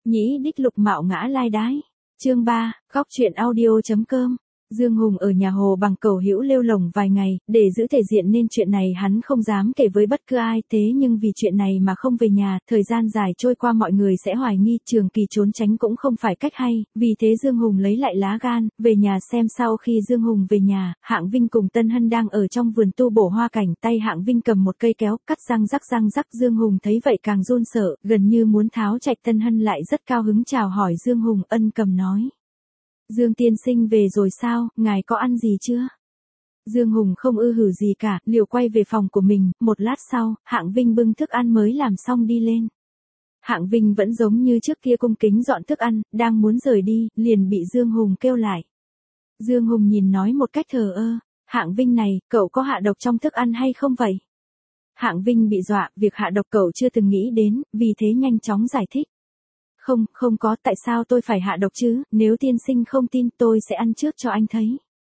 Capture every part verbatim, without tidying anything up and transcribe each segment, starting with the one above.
Nhĩ đích lục mạo ngã lai đái. Chương ba, góc truyện audio.com. Dương Hùng ở nhà Hồ Bằng Cầu Hữu lêu lồng vài ngày, để giữ thể diện nên chuyện này hắn không dám kể với bất cứ ai, thế nhưng vì chuyện này mà không về nhà, thời gian dài trôi qua mọi người sẽ hoài nghi, Trường Kỳ trốn tránh cũng không phải cách hay, vì thế Dương Hùng lấy lại lá gan, về nhà xem. Sau khi Dương Hùng về nhà, Hạng Vinh cùng Tân Hân đang ở trong vườn tu bổ hoa cảnh, tay Hạng Vinh cầm một cây kéo, cắt răng rắc răng rắc. Dương Hùng thấy vậy càng run sợ, gần như muốn tháo chạy. Tân Hân lại rất cao hứng chào hỏi Dương Hùng, ân cầm nói: Dương tiên sinh về rồi sao, ngài có ăn gì chưa? Dương Hùng không ư hử gì cả, liều quay về phòng của mình. Một lát sau, Hạng Vinh bưng thức ăn mới làm xong đi lên. Hạng Vinh vẫn giống như trước kia cung kính dọn thức ăn, đang muốn rời đi, liền bị Dương Hùng kêu lại. Dương Hùng nhìn nói một cách thờ ơ: Hạng Vinh này, cậu có hạ độc trong thức ăn hay không vậy? Hạng Vinh bị dọa, việc hạ độc cậu chưa từng nghĩ đến, vì thế nhanh chóng giải thích. Không, không có, tại sao tôi phải hạ độc chứ, nếu tiên sinh không tin tôi sẽ ăn trước cho anh thấy.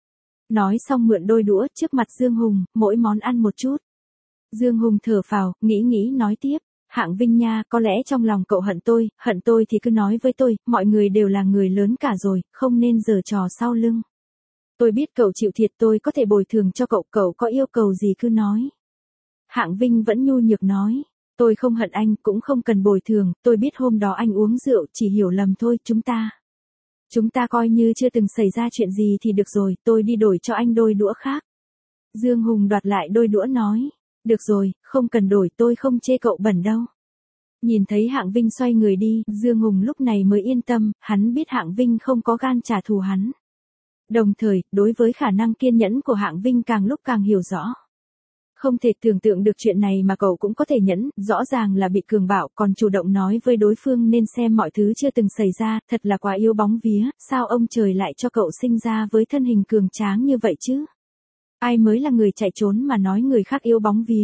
Nói xong mượn đôi đũa trước mặt Dương Hùng, mỗi món ăn một chút. Dương Hùng thở phào, nghĩ nghĩ nói tiếp: Hạng Vinh nha, có lẽ trong lòng cậu hận tôi, hận tôi thì cứ nói với tôi, mọi người đều là người lớn cả rồi, không nên giở trò sau lưng. Tôi biết cậu chịu thiệt, tôi có thể bồi thường cho cậu, cậu có yêu cầu gì cứ nói. Hạng Vinh vẫn nhu nhược nói: Tôi không hận anh, cũng không cần bồi thường, tôi biết hôm đó anh uống rượu, chỉ hiểu lầm thôi, chúng ta. Chúng ta coi như chưa từng xảy ra chuyện gì thì được rồi, tôi đi đổi cho anh đôi đũa khác. Dương Hùng đoạt lại đôi đũa nói: Được rồi, không cần đổi, tôi không chê cậu bẩn đâu. Nhìn thấy Hạng Vinh xoay người đi, Dương Hùng lúc này mới yên tâm, hắn biết Hạng Vinh không có gan trả thù hắn. Đồng thời, đối với khả năng kiên nhẫn của Hạng Vinh càng lúc càng hiểu rõ. Không thể tưởng tượng được chuyện này mà cậu cũng có thể nhẫn, rõ ràng là bị cường bạo, còn chủ động nói với đối phương nên xem mọi thứ chưa từng xảy ra, thật là quá yếu bóng vía, sao ông trời lại cho cậu sinh ra với thân hình cường tráng như vậy chứ? Ai mới là người chạy trốn mà nói người khác yếu bóng vía?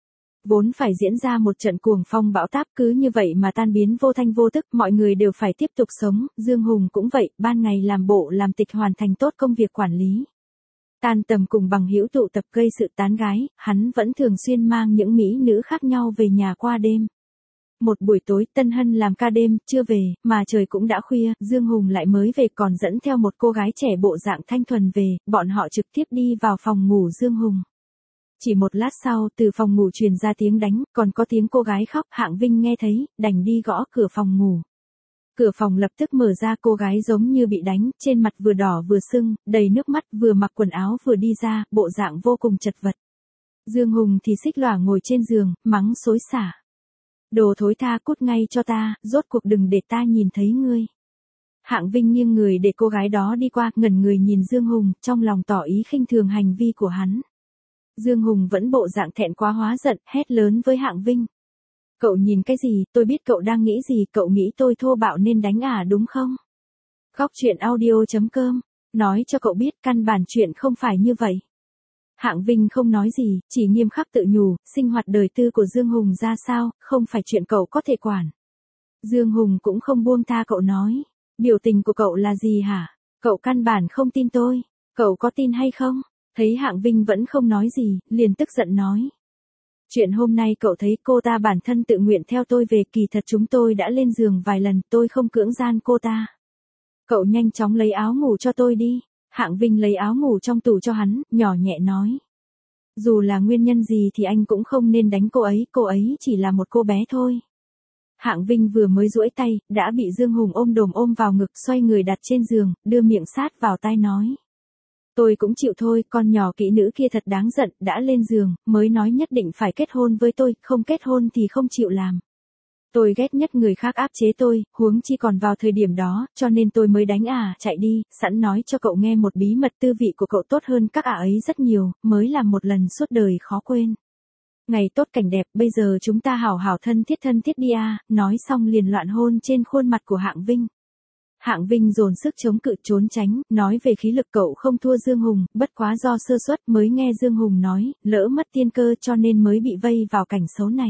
Vốn phải diễn ra một trận cuồng phong bão táp, cứ như vậy mà tan biến vô thanh vô tức, mọi người đều phải tiếp tục sống, Dương Hùng cũng vậy, ban ngày làm bộ làm tịch hoàn thành tốt công việc quản lý. Tan tầm cùng bằng hữu tụ tập gây sự tán gái, hắn vẫn thường xuyên mang những mỹ nữ khác nhau về nhà qua đêm. Một buổi tối, Tân Hân làm ca đêm, chưa về, mà trời cũng đã khuya, Dương Hùng lại mới về còn dẫn theo một cô gái trẻ bộ dạng thanh thuần về, bọn họ trực tiếp đi vào phòng ngủ Dương Hùng. Chỉ một lát sau, từ phòng ngủ truyền ra tiếng đánh, còn có tiếng cô gái khóc, Hạng Vinh nghe thấy, đành đi gõ cửa phòng ngủ. Cửa phòng lập tức mở ra, cô gái giống như bị đánh, trên mặt vừa đỏ vừa sưng, đầy nước mắt, vừa mặc quần áo vừa đi ra, bộ dạng vô cùng chật vật. Dương Hùng thì xích lỏa ngồi trên giường, mắng xối xả: Đồ thối tha, cút ngay cho ta, rốt cuộc đừng để ta nhìn thấy ngươi. Hạng Vinh nghiêng người để cô gái đó đi qua, ngẩn người nhìn Dương Hùng, trong lòng tỏ ý khinh thường hành vi của hắn. Dương Hùng vẫn bộ dạng thẹn quá hóa giận, hét lớn với Hạng Vinh: Cậu nhìn cái gì, tôi biết cậu đang nghĩ gì, cậu nghĩ tôi thô bạo nên đánh à đúng không? Góc truyện audio.com, nói cho cậu biết căn bản chuyện không phải như vậy. Hạng Vinh không nói gì, chỉ nghiêm khắc tự nhủ, sinh hoạt đời tư của Dương Hùng ra sao, không phải chuyện cậu có thể quản. Dương Hùng cũng không buông tha cậu nói: Biểu tình của cậu là gì hả? Cậu căn bản không tin tôi, cậu có tin hay không? Thấy Hạng Vinh vẫn không nói gì, liền tức giận nói: Chuyện hôm nay cậu thấy cô ta bản thân tự nguyện theo tôi về, kỳ thật chúng tôi đã lên giường vài lần, tôi không cưỡng gian cô ta. Cậu nhanh chóng lấy áo ngủ cho tôi đi. Hạng Vinh lấy áo ngủ trong tủ cho hắn, nhỏ nhẹ nói: Dù là nguyên nhân gì thì anh cũng không nên đánh cô ấy, cô ấy chỉ là một cô bé thôi. Hạng Vinh vừa mới duỗi tay, đã bị Dương Hùng ôm đồm ôm vào ngực, xoay người đặt trên giường, đưa miệng sát vào tai nói: Tôi cũng chịu thôi, con nhỏ kỹ nữ kia thật đáng giận, đã lên giường, mới nói nhất định phải kết hôn với tôi, không kết hôn thì không chịu làm. Tôi ghét nhất người khác áp chế tôi, huống chi còn vào thời điểm đó, cho nên tôi mới đánh à, chạy đi, sẵn nói cho cậu nghe một bí mật, tư vị của cậu tốt hơn các ả ấy rất nhiều, mới làm một lần suốt đời khó quên. Ngày tốt cảnh đẹp, bây giờ chúng ta hảo hảo thân thiết thân thiết đi à, nói xong liền loạn hôn trên khuôn mặt của Hạng Vinh. Hạng Vinh dồn sức chống cự trốn tránh, nói về khí lực cậu không thua Dương Hùng, bất quá do sơ suất mới nghe Dương Hùng nói, lỡ mất tiên cơ cho nên mới bị vây vào cảnh xấu này.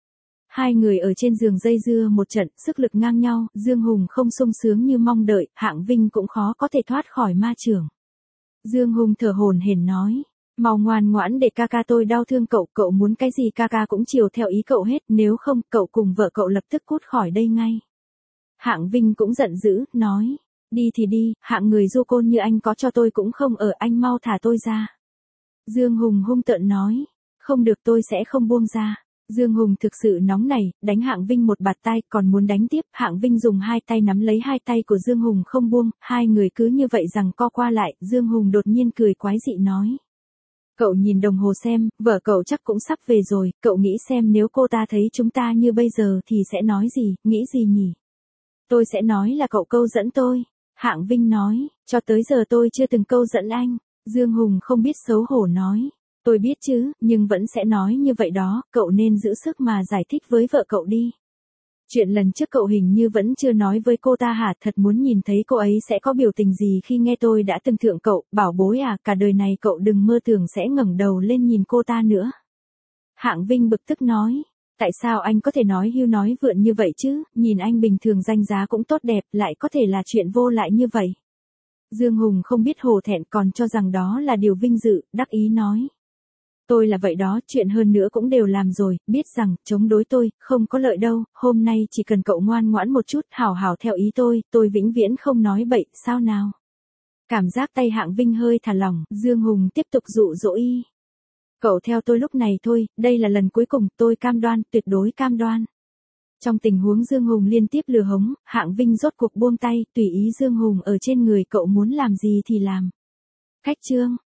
Hai người ở trên giường dây dưa một trận, sức lực ngang nhau, Dương Hùng không sung sướng như mong đợi, Hạng Vinh cũng khó có thể thoát khỏi ma chưởng. Dương Hùng thở hổn hển nói: Mau ngoan ngoãn để ca ca tôi đau thương cậu, cậu muốn cái gì ca ca cũng chiều theo ý cậu hết, nếu không, cậu cùng vợ cậu lập tức cút khỏi đây ngay. Hạng Vinh cũng giận dữ, nói. Đi thì đi, hạng người du côn như anh có cho tôi cũng không ở, anh mau thả tôi ra. Dương Hùng hung tợn nói. Không được, tôi sẽ không buông ra. Dương Hùng thực sự nóng nảy, đánh Hạng Vinh một bạt tai, còn muốn đánh tiếp. Hạng Vinh dùng hai tay nắm lấy hai tay của Dương Hùng không buông, hai người cứ như vậy rằng co qua lại. Dương Hùng đột nhiên cười quái dị nói. Cậu nhìn đồng hồ xem, vợ cậu chắc cũng sắp về rồi, cậu nghĩ xem nếu cô ta thấy chúng ta như bây giờ thì sẽ nói gì, nghĩ gì nhỉ? Tôi sẽ nói là cậu câu dẫn tôi. Hạng Vinh nói, cho tới giờ tôi chưa từng câu dẫn anh. Dương Hùng không biết xấu hổ nói. Tôi biết chứ, nhưng vẫn sẽ nói như vậy đó, cậu nên giữ sức mà giải thích với vợ cậu đi. Chuyện lần trước cậu hình như vẫn chưa nói với cô ta hả, thật muốn nhìn thấy cô ấy sẽ có biểu tình gì khi nghe tôi đã từng thượng cậu, bảo bối à, cả đời này cậu đừng mơ tưởng sẽ ngẩng đầu lên nhìn cô ta nữa. Hạng Vinh bực tức nói, tại sao anh có thể nói hưu nói vượn như vậy chứ, nhìn anh bình thường danh giá cũng tốt đẹp, lại có thể là chuyện vô lại như vậy. Dương Hùng không biết hổ thẹn còn cho rằng đó là điều vinh dự, đắc ý nói. Tôi là vậy đó, chuyện hơn nữa cũng đều làm rồi, biết rằng, chống đối tôi, không có lợi đâu, hôm nay chỉ cần cậu ngoan ngoãn một chút, hảo hảo theo ý tôi, tôi vĩnh viễn không nói bậy, sao nào? Cảm giác tay Hạng Vinh hơi thả lỏng, Dương Hùng tiếp tục dụ dỗ y. Cậu theo tôi lúc này thôi, đây là lần cuối cùng, tôi cam đoan, tuyệt đối cam đoan. Trong tình huống Dương Hùng liên tiếp lừa hống, Hạng Vinh rốt cuộc buông tay, tùy ý Dương Hùng ở trên người cậu muốn làm gì thì làm. Cách chương